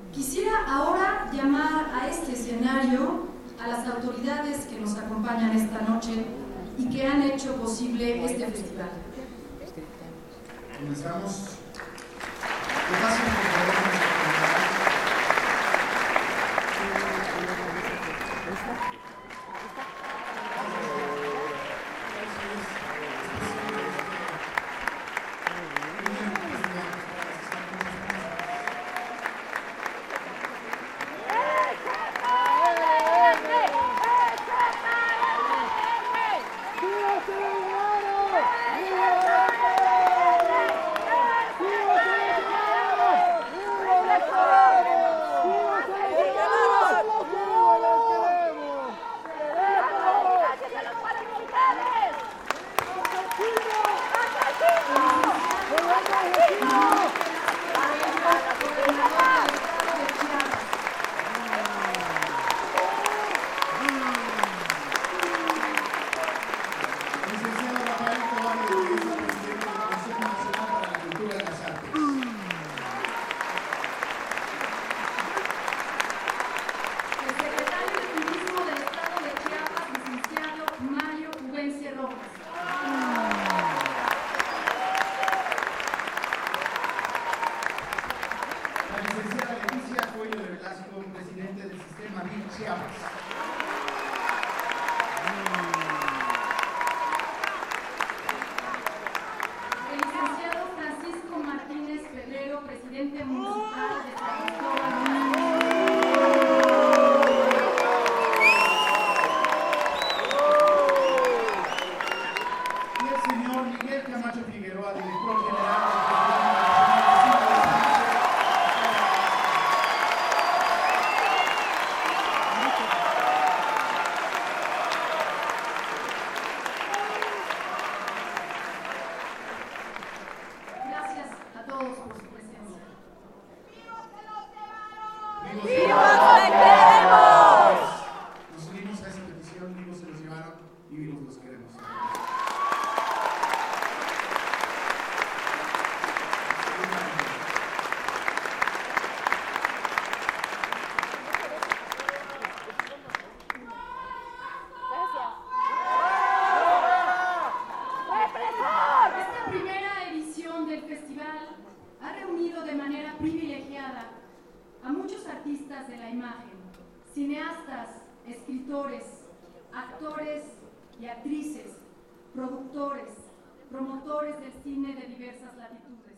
Quisiera ahora llamar a este escenario a las autoridades que nos acompañan esta noche y que han hecho posible este festival. Comenzamos. Presidente del sistema MIC Chiapas. El licenciado Francisco Martínez Pedrero, presidente municipal de San Cristóbal. Y el señor Miguel Camacho Figueroa, director general del ¡Vivos los queremos! Nos unimos a esa petición, vivos se los llevaron y vivos los queremos. Esta primera edición del festival ha reunido de manera privilegiada a muchos artistas de la imagen, cineastas, escritores, actores y actrices, productores, promotores del cine de diversas latitudes.